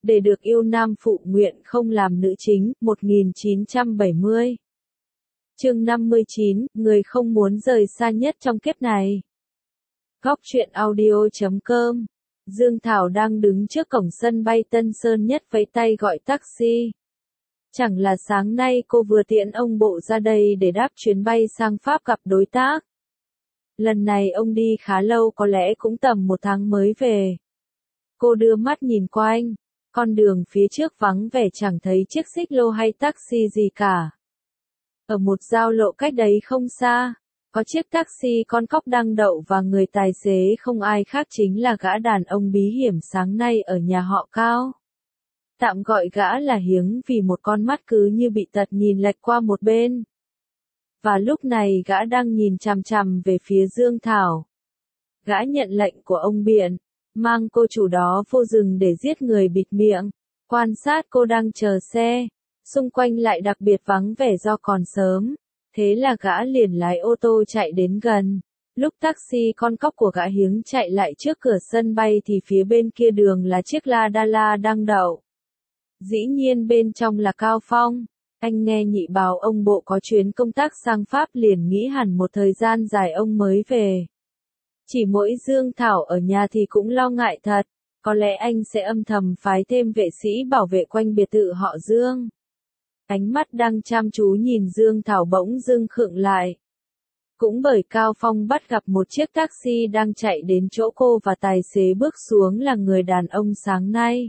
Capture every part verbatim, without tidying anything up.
để được yêu nam phụ nguyện không làm nữ chính, một nghìn chín trăm bảy mươi. Chương năm mươi chín, người không muốn rời xa nhất trong kiếp này. Góc truyện audio chấm com. Dương Thảo đang đứng trước cổng sân bay Tân Sơn Nhất vẫy tay gọi taxi. Chẳng là sáng nay cô vừa tiễn ông bộ ra đây để đáp chuyến bay sang Pháp gặp đối tác. Lần này ông đi khá lâu, có lẽ cũng tầm một tháng mới về. Cô đưa mắt nhìn quanh, con đường phía trước vắng vẻ, chẳng thấy chiếc xích lô hay taxi gì cả. Ở một giao lộ cách đấy không xa, có chiếc taxi con cóc đang đậu và người tài xế không ai khác chính là gã đàn ông bí hiểm sáng nay ở nhà họ Cao. Tạm gọi gã là Hiếng vì một con mắt cứ như bị tật nhìn lệch qua một bên. Và lúc này gã đang nhìn chằm chằm về phía Dương Thảo. Gã nhận lệnh của ông Biện, mang cô chủ đó vô rừng để giết người bịt miệng, quan sát cô đang chờ xe, xung quanh lại đặc biệt vắng vẻ do còn sớm, thế là gã liền lái ô tô chạy đến gần. Lúc taxi con cóc của gã Hiếng chạy lại trước cửa sân bay thì phía bên kia đường là chiếc Ladala đang đậu. Dĩ nhiên bên trong là Cao Phong. Anh nghe nhị bảo ông bộ có chuyến công tác sang Pháp liền nghĩ hẳn một thời gian dài ông mới về. Chỉ mỗi Dương Thảo ở nhà thì cũng lo ngại thật, có lẽ anh sẽ âm thầm phái thêm vệ sĩ bảo vệ quanh biệt thự họ Dương. Ánh mắt đang chăm chú nhìn Dương Thảo bỗng dưng khựng lại. Cũng bởi Cao Phong bắt gặp một chiếc taxi đang chạy đến chỗ cô và tài xế bước xuống là người đàn ông sáng nay.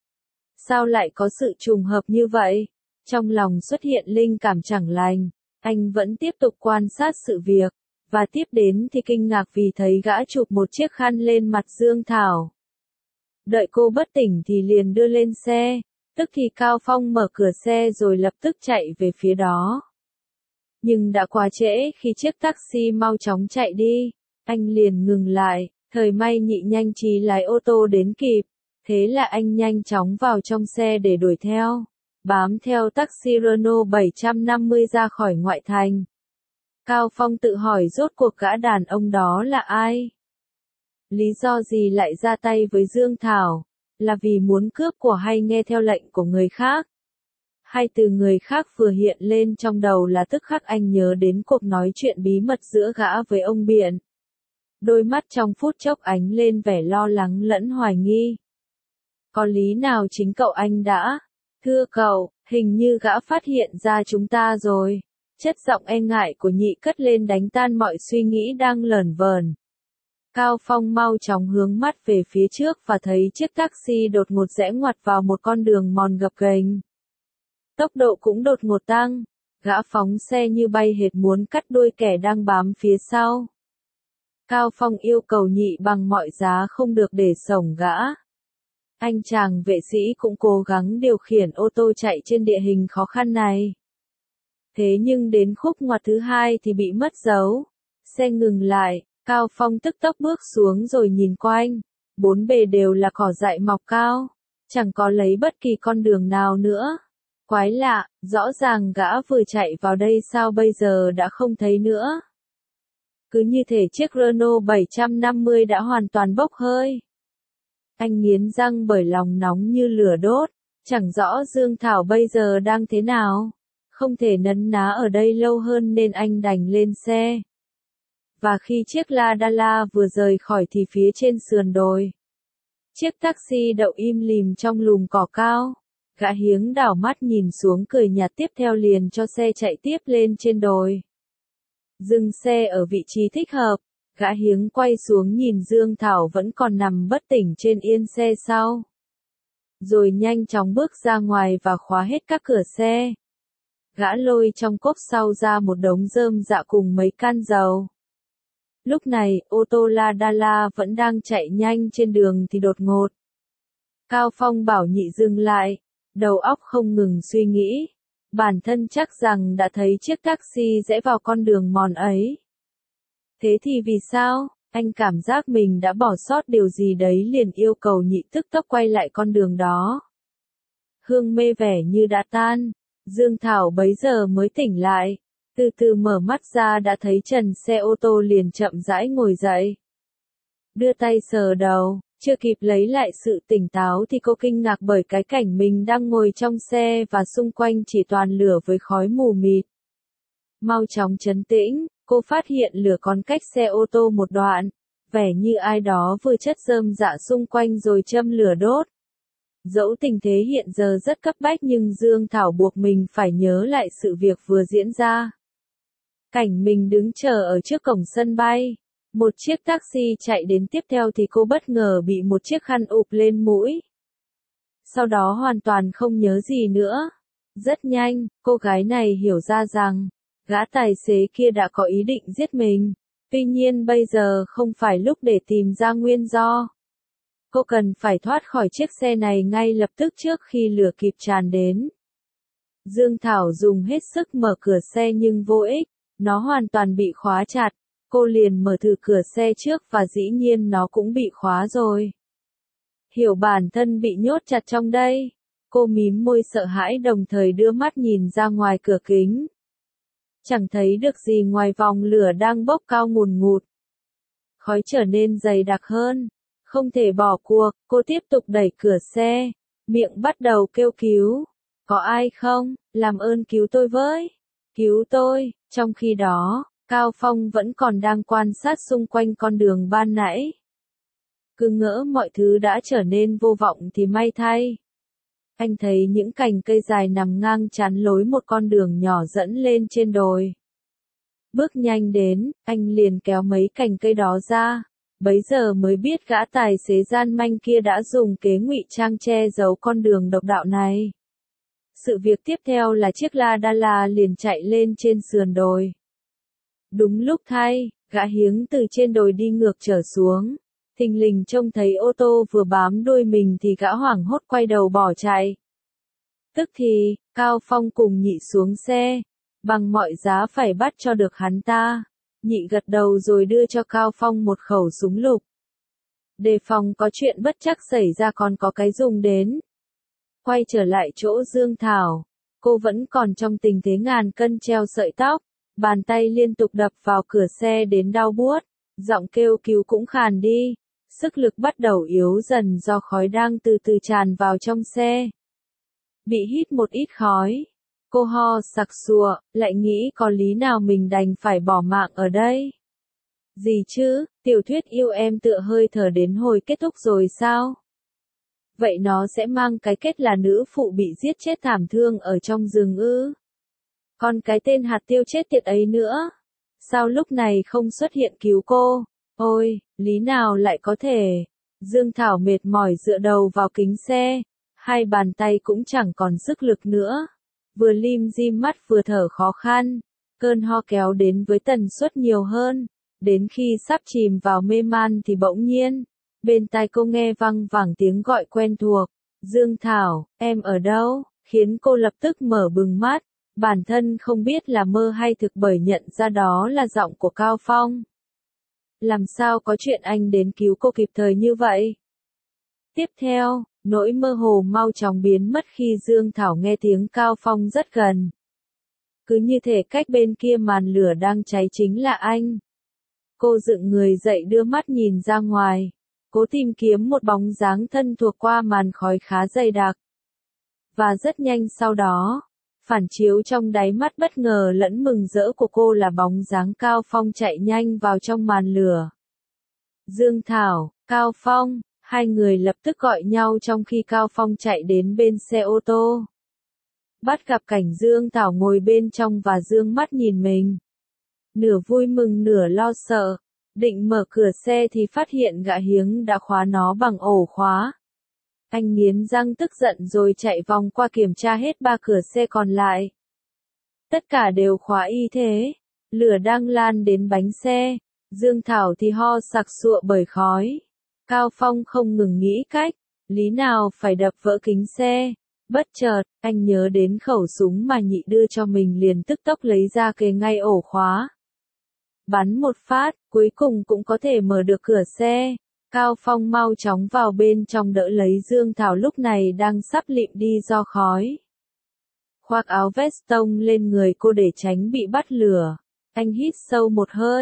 Sao lại có sự trùng hợp như vậy? Trong lòng xuất hiện linh cảm chẳng lành, anh vẫn tiếp tục quan sát sự việc, và tiếp đến thì kinh ngạc vì thấy gã chụp một chiếc khăn lên mặt Dương Thảo. Đợi cô bất tỉnh thì liền đưa lên xe, tức thì Cao Phong mở cửa xe rồi lập tức chạy về phía đó. Nhưng đã quá trễ, khi chiếc taxi mau chóng chạy đi, anh liền ngừng lại, thời may nhị nhanh trí lái ô tô đến kịp, thế là anh nhanh chóng vào trong xe để đuổi theo. Bám theo taxi Renault bảy trăm năm mươi ra khỏi ngoại thành. Cao Phong tự hỏi rốt cuộc gã đàn ông đó là ai? Lý do gì lại ra tay với Dương Thảo? Là vì muốn cướp của hay nghe theo lệnh của người khác? Hay từ người khác vừa hiện lên trong đầu là tức khắc anh nhớ đến cuộc nói chuyện bí mật giữa gã với ông Biện. Đôi mắt trong phút chốc ánh lên vẻ lo lắng lẫn hoài nghi. Có lý nào chính cậu anh đã? Thưa cậu, hình như gã phát hiện ra chúng ta rồi. Chất giọng e ngại của nhị cất lên đánh tan mọi suy nghĩ đang lởn vởn. Cao Phong mau chóng hướng mắt về phía trước và thấy chiếc taxi đột ngột rẽ ngoặt vào một con đường mòn gập ghềnh. Tốc độ cũng đột ngột tăng, gã phóng xe như bay hệt muốn cắt đuôi kẻ đang bám phía sau. Cao Phong yêu cầu nhị bằng mọi giá không được để sổng gã. Anh chàng vệ sĩ cũng cố gắng điều khiển ô tô chạy trên địa hình khó khăn này. Thế nhưng đến khúc ngoặt thứ hai thì bị mất dấu. Xe ngừng lại, Cao Phong tức tốc bước xuống rồi nhìn quanh. Bốn bề đều là cỏ dại mọc cao. Chẳng có lấy bất kỳ con đường nào nữa. Quái lạ, rõ ràng gã vừa chạy vào đây sao bây giờ đã không thấy nữa. Cứ như thể chiếc Renault bảy trăm năm mươi đã hoàn toàn bốc hơi. Anh nghiến răng bởi lòng nóng như lửa đốt, chẳng rõ Dương Thảo bây giờ đang thế nào. Không thể nấn ná ở đây lâu hơn nên anh đành lên xe. Và khi chiếc Ladala vừa rời khỏi thì phía trên sườn đồi, chiếc taxi đậu im lìm trong lùm cỏ cao. Gã Hiếng đảo mắt nhìn xuống cười nhạt tiếp theo liền cho xe chạy tiếp lên trên đồi. Dừng xe ở vị trí thích hợp. Gã Hiếng quay xuống nhìn Dương Thảo vẫn còn nằm bất tỉnh trên yên xe sau. Rồi nhanh chóng bước ra ngoài và khóa hết các cửa xe. Gã lôi trong cốp sau ra một đống rơm rạ cùng mấy can dầu. Lúc này, ô tô Ladala vẫn đang chạy nhanh trên đường thì đột ngột. Cao Phong bảo nhị dừng lại, đầu óc không ngừng suy nghĩ. Bản thân chắc rằng đã thấy chiếc taxi rẽ vào con đường mòn ấy. Thế thì vì sao? Anh cảm giác mình đã bỏ sót điều gì đấy liền yêu cầu nhị tức tốc quay lại con đường đó. Hương mê vẻ như đã tan. Dương Thảo bấy giờ mới tỉnh lại. Từ từ mở mắt ra đã thấy trần xe ô tô liền chậm rãi ngồi dậy. Đưa tay sờ đầu, Chưa kịp lấy lại sự tỉnh táo thì cô kinh ngạc bởi cái cảnh mình đang ngồi trong xe và xung quanh chỉ toàn lửa với khói mù mịt. Mau chóng trấn tĩnh, cô phát hiện lửa còn cách xe ô tô một đoạn, vẻ như ai đó vừa chất rơm rạ xung quanh rồi châm lửa đốt. Dẫu tình thế hiện giờ rất cấp bách nhưng Dương Thảo buộc mình phải nhớ lại sự việc vừa diễn ra. Cảnh mình đứng chờ ở trước cổng sân bay. Một chiếc taxi chạy đến tiếp theo thì cô bất ngờ bị một chiếc khăn ụp lên mũi. Sau đó hoàn toàn không nhớ gì nữa. Rất nhanh, cô gái này hiểu ra rằng, gã tài xế kia đã có ý định giết mình. Tuy nhiên bây giờ không phải lúc để tìm ra nguyên do. Cô cần phải thoát khỏi chiếc xe này ngay lập tức trước khi lửa kịp tràn đến. Dương Thảo dùng hết sức mở cửa xe nhưng vô ích, nó hoàn toàn bị khóa chặt. Cô liền mở thử cửa xe trước và dĩ nhiên nó cũng bị khóa rồi. Hiểu bản thân bị nhốt chặt trong đây. Cô mím môi sợ hãi đồng thời đưa mắt nhìn ra ngoài cửa kính. Chẳng thấy được gì ngoài vòng lửa đang bốc cao ngùn ngụt. Khói trở nên dày đặc hơn. Không thể bỏ cuộc, cô tiếp tục đẩy cửa xe. Miệng bắt đầu kêu cứu. Có ai không? Làm ơn cứu tôi với. Cứu tôi. Trong khi đó, Cao Phong vẫn còn đang quan sát xung quanh con đường ban nãy. Cứ ngỡ mọi thứ đã trở nên vô vọng thì may thay. Anh thấy những cành cây dài nằm ngang chắn lối một con đường nhỏ dẫn lên trên đồi. Bước nhanh đến, anh liền kéo mấy cành cây đó ra. Bấy giờ mới biết gã tài xế gian manh kia đã dùng kế ngụy trang che giấu con đường độc đạo này. Sự việc tiếp theo là chiếc Ladala liền chạy lên trên sườn đồi. Đúng lúc thay, gã hiếng từ trên đồi đi ngược trở xuống. Thình lình trông thấy ô tô vừa bám đuôi mình thì gã hoảng hốt quay đầu bỏ chạy. Tức thì, Cao Phong cùng Nhị xuống xe. Bằng mọi giá phải bắt cho được hắn ta. Nhị gật đầu rồi đưa cho Cao Phong một khẩu súng lục. Đề phòng có chuyện bất trắc xảy ra còn có cái dùng đến. Quay trở lại chỗ Dương Thảo. Cô vẫn còn trong tình thế ngàn cân treo sợi tóc. Bàn tay liên tục đập vào cửa xe đến đau buốt. Giọng kêu cứu cũng khàn đi. Sức lực bắt đầu yếu dần do khói đang từ từ tràn vào trong xe. Bị hít một ít khói. Cô ho sặc sụa, lại nghĩ có lý nào mình đành phải bỏ mạng ở đây. Gì chứ, tiểu thuyết yêu em tựa hơi thở đến hồi kết thúc rồi sao? Vậy nó sẽ mang cái kết là nữ phụ bị giết chết thảm thương ở trong rừng ư? Còn cái tên hạt tiêu chết tiệt ấy nữa? Sao lúc này không xuất hiện cứu cô? Ôi, lý nào lại có thể? Dương Thảo mệt mỏi dựa đầu vào kính xe. Hai bàn tay cũng chẳng còn sức lực nữa. Vừa lim dim mắt vừa thở khó khăn. Cơn ho kéo đến với tần suất nhiều hơn. Đến khi sắp chìm vào mê man thì bỗng nhiên. Bên tai cô nghe văng vẳng tiếng gọi quen thuộc. Dương Thảo, em ở đâu? Khiến cô lập tức mở bừng mắt. Bản thân không biết là mơ hay thực bởi nhận ra đó là giọng của Cao Phong. Làm sao có chuyện anh đến cứu cô kịp thời như vậy? Tiếp theo, nỗi mơ hồ mau chóng biến mất khi Dương Thảo nghe tiếng Cao Phong rất gần. Cứ như thể cách bên kia màn lửa đang cháy chính là anh. Cô dựng người dậy đưa mắt nhìn ra ngoài. Cố tìm kiếm một bóng dáng thân thuộc qua màn khói khá dày đặc. Và rất nhanh sau đó, phản chiếu trong đáy mắt bất ngờ lẫn mừng rỡ của cô là bóng dáng Cao Phong chạy nhanh vào trong màn lửa. Dương Thảo, Cao Phong, hai người lập tức gọi nhau trong khi Cao Phong chạy đến bên xe ô tô. Bắt gặp cảnh Dương Thảo ngồi bên trong và dương mắt nhìn mình. Nửa vui mừng nửa lo sợ, định mở cửa xe thì phát hiện gã hiếng đã khóa nó bằng ổ khóa. Anh nghiến răng tức giận rồi chạy vòng qua kiểm tra hết ba cửa xe còn lại. Tất cả đều khóa y thế. Lửa đang lan đến bánh xe. Dương Thảo thì ho sặc sụa bởi khói. Cao Phong không ngừng nghĩ cách. Lý nào phải đập vỡ kính xe. Bất chợt, anh nhớ đến khẩu súng mà Nhị đưa cho mình liền tức tốc lấy ra kề ngay ổ khóa. Bắn một phát, cuối cùng cũng có thể mở được cửa xe. Cao Phong mau chóng vào bên trong đỡ lấy Dương Thảo lúc này đang sắp lịm đi do khói. Khoác áo vest tông lên người cô để tránh bị bắt lửa. Anh hít sâu một hơi.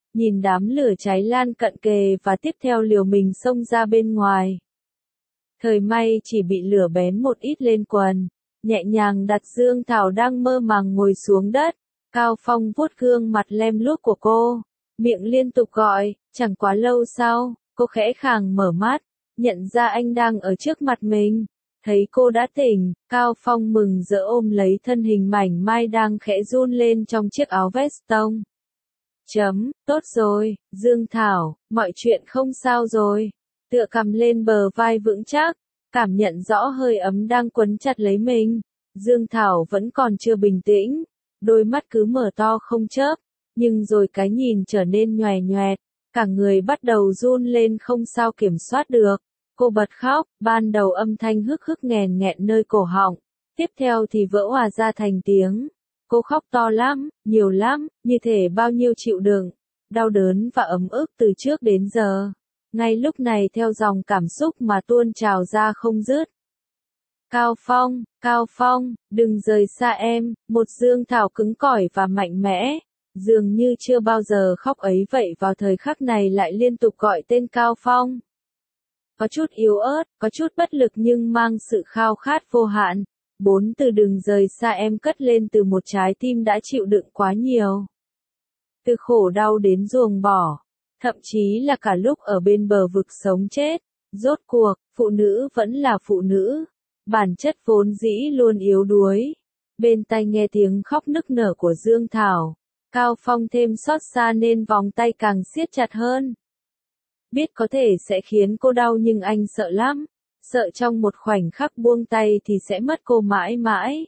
nhìn đám lửa cháy lan cận kề và tiếp theo liều mình xông ra bên ngoài. Thời may chỉ bị lửa bén một ít lên quần, nhẹ nhàng đặt Dương Thảo đang mơ màng ngồi xuống đất. Cao Phong vuốt gương mặt lem luốc của cô, miệng liên tục gọi, chẳng quá lâu sau, cô khẽ khàng mở mắt, nhận ra anh đang ở trước mặt mình. Thấy cô đã tỉnh, Cao Phong mừng rỡ ôm lấy thân hình mảnh mai đang khẽ run lên trong chiếc áo vest tông. Chấm, tốt rồi, Dương Thảo, mọi chuyện không sao rồi. Tựa cằm lên bờ vai vững chắc, cảm nhận rõ hơi ấm đang quấn chặt lấy mình. Dương Thảo vẫn còn chưa bình tĩnh, đôi mắt cứ mở to không chớp, nhưng rồi cái nhìn trở nên nhòe nhoẹt, cả người bắt đầu run lên không sao kiểm soát được. Cô bật khóc, ban đầu âm thanh hức hức nghèn nghẹn nơi cổ họng, tiếp theo thì vỡ òa ra thành tiếng. Cô khóc to lắm, nhiều lắm, như thể bao nhiêu chịu đựng, đau đớn và ấm ức từ trước đến giờ. Ngay lúc này theo dòng cảm xúc mà tuôn trào ra không dứt. Cao Phong, Cao Phong, đừng rời xa em, một Dương Thảo cứng cỏi và mạnh mẽ, dường như chưa bao giờ khóc ấy vậy vào thời khắc này lại liên tục gọi tên Cao Phong. Có chút yếu ớt, có chút bất lực nhưng mang sự khao khát vô hạn. Bốn từ đừng rời xa em cất lên từ một trái tim đã chịu đựng quá nhiều. Từ khổ đau đến ruồng bỏ, thậm chí là cả lúc ở bên bờ vực sống chết. Rốt cuộc, phụ nữ vẫn là phụ nữ. Bản chất vốn dĩ luôn yếu đuối. Bên tai nghe tiếng khóc nức nở của Dương Thảo. Cao Phong thêm xót xa nên vòng tay càng siết chặt hơn. Biết có thể sẽ khiến cô đau nhưng anh sợ lắm. Sợ trong một khoảnh khắc buông tay thì sẽ mất cô mãi mãi.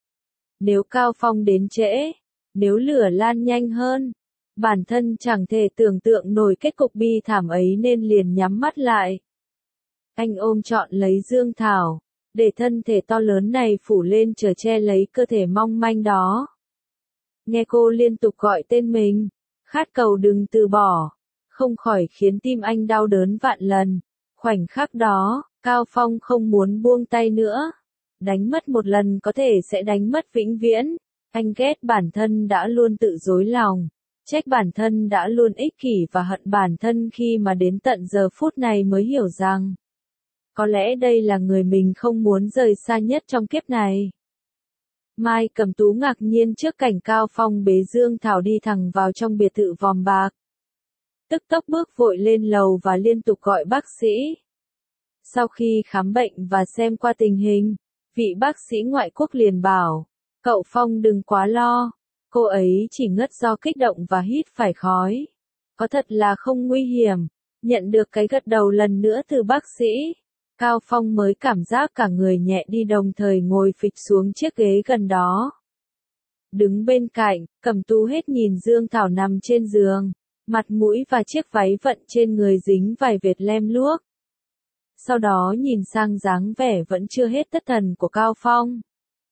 Nếu Cao Phong đến trễ, nếu lửa lan nhanh hơn, bản thân chẳng thể tưởng tượng nổi kết cục bi thảm ấy nên liền nhắm mắt lại. Anh ôm trọn lấy Dương Thảo, để thân thể to lớn này phủ lên chở che lấy cơ thể mong manh đó. Nghe cô liên tục gọi tên mình, khát cầu đừng từ bỏ, không khỏi khiến tim anh đau đớn vạn lần. Khoảnh khắc đó, Cao Phong không muốn buông tay nữa. Đánh mất một lần có thể sẽ đánh mất vĩnh viễn. Anh ghét bản thân đã luôn tự dối lòng, trách bản thân đã luôn ích kỷ và hận bản thân khi mà đến tận giờ phút này mới hiểu rằng có lẽ đây là người mình không muốn rời xa nhất trong kiếp này. Mai Cẩm Tú ngạc nhiên trước cảnh Cao Phong bế Dương Thảo đi thẳng vào trong biệt thự vòm bạc. Tức tốc bước vội lên lầu và liên tục gọi bác sĩ. Sau khi khám bệnh và xem qua tình hình, vị bác sĩ ngoại quốc liền bảo, cậu Phong đừng quá lo, cô ấy chỉ ngất do kích động và hít phải khói. Có thật là không nguy hiểm. Nhận được cái gật đầu lần nữa từ bác sĩ, Cao Phong mới cảm giác cả người nhẹ đi đồng thời ngồi phịch xuống chiếc ghế gần đó. Đứng bên cạnh, Cẩm Tú hết nhìn Dương Thảo nằm trên giường, mặt mũi và chiếc váy vận trên người dính vài vệt lem luốc. Sau đó nhìn sang dáng vẻ vẫn chưa hết thất thần của Cao Phong.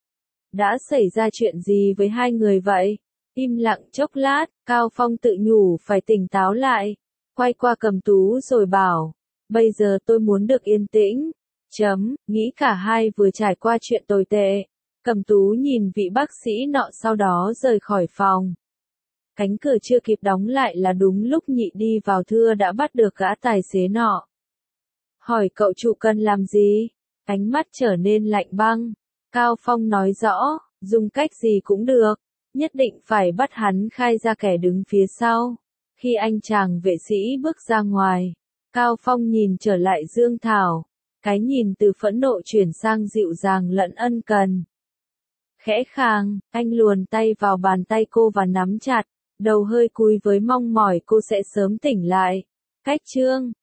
Đã xảy ra chuyện gì với hai người vậy? Im lặng chốc lát, Cao Phong tự nhủ phải tỉnh táo lại, quay qua Cẩm Tú rồi bảo, bây giờ tôi muốn được yên tĩnh. Chấm, nghĩ cả hai vừa trải qua chuyện tồi tệ. Cẩm Tú nhìn vị bác sĩ nọ sau đó rời khỏi phòng. Cánh cửa chưa kịp đóng lại là đúng lúc Nhị đi vào thưa đã bắt được gã tài xế nọ. Hỏi cậu chủ cần làm gì? Ánh mắt trở nên lạnh băng. Cao Phong nói rõ, dùng cách gì cũng được, nhất định phải bắt hắn khai ra kẻ đứng phía sau. Khi anh chàng vệ sĩ bước ra ngoài, Cao Phong nhìn trở lại Dương Thảo, cái nhìn từ phẫn nộ chuyển sang dịu dàng lẫn ân cần. Khẽ khàng, anh luồn tay vào bàn tay cô và nắm chặt, đầu hơi cúi với mong mỏi cô sẽ sớm tỉnh lại. Cách chương